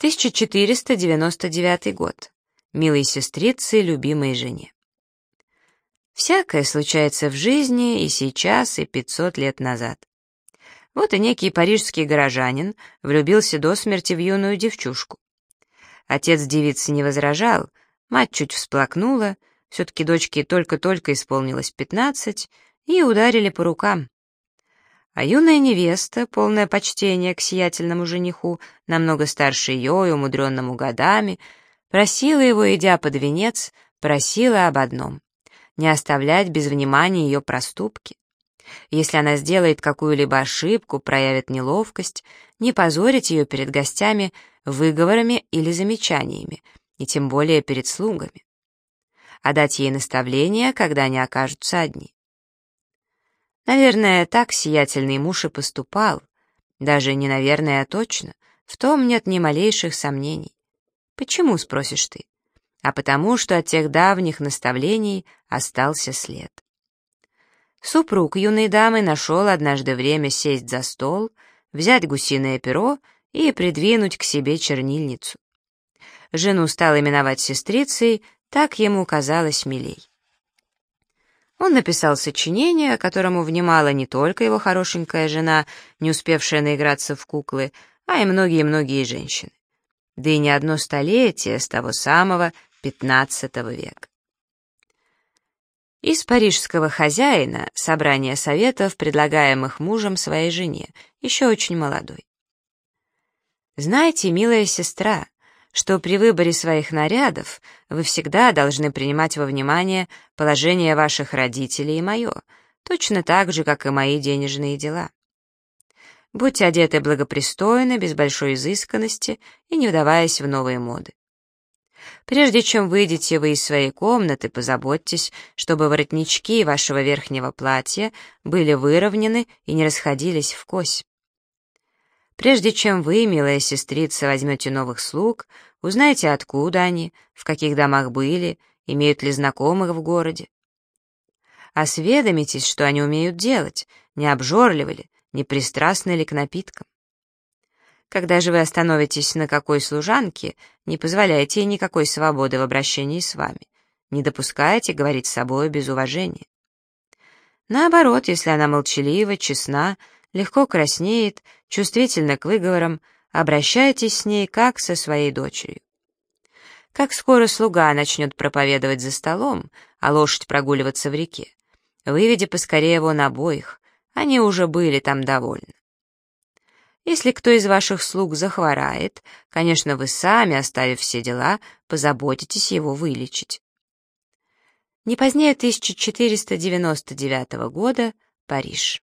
1499 год. Милой сестрице, любимой жене. Всякое случается в жизни и сейчас, и 500 лет назад. Вот и некий парижский горожанин влюбился до смерти в юную девчушку. Отец девицы не возражал, мать чуть всплакнула, все-таки дочке только-только исполнилось 15, и ударили по рукам. А юная невеста, полное почтение к сиятельному жениху, намного старше ее и умудренному годами, просила его, идя под венец, просила об одном — не оставлять без внимания ее проступки. Если она сделает какую-либо ошибку, проявит неловкость, не позорить ее перед гостями выговорами или замечаниями, и тем более перед слугами. А дать ей наставления, когда они окажутся одни. Наверное, так сиятельный муж и поступал. Даже не наверное, а точно. В том нет ни малейших сомнений. Почему, спросишь ты? А потому, что от тех давних наставлений остался след. Супруг юной дамы нашел однажды время сесть за стол, взять гусиное перо и придвинуть к себе чернильницу. Жену стал именовать сестрицей, так ему казалось милей. Он написал сочинение, которому внимала не только его хорошенькая жена, не успевшая наиграться в куклы, а и многие-многие женщины. Да и не одно столетие с того самого XV века. Из парижского хозяина собрание советов, предлагаемых мужем своей жене, еще очень молодой. Знаете, милая сестра, что при выборе своих нарядов вы всегда должны принимать во внимание положение ваших родителей и мое, точно так же, как и мои денежные дела. Будьте одеты благопристойно, без большой изысканности и не вдаваясь в новые моды. Прежде чем выйдете вы из своей комнаты, позаботьтесь, чтобы воротнички вашего верхнего платья были выровнены и не расходились вкось. Прежде чем вы, милая сестрица, возьмете новых слуг, узнайте, откуда они, в каких домах были, имеют ли знакомых в городе. Осведомитесь, что они умеют делать, не обжорливы ли, не пристрастны ли к напиткам. Когда же вы остановитесь на какой служанке, не позволяйте ей никакой свободы в обращении с вами, не допускайте говорить с собой без уважения. Наоборот, если она молчалива, честна, легко краснеет, чувствительна к выговорам, обращайтесь с ней как со своей дочерью. Как скоро слуга начнет проповедовать за столом, а лошадь прогуливаться в реке, выведи поскорее вон обоих, они уже были там довольны. Если кто из ваших слуг захворает, конечно, вы сами, оставив все дела, позаботитесь его вылечить. Не позднее 1499 года, Париж.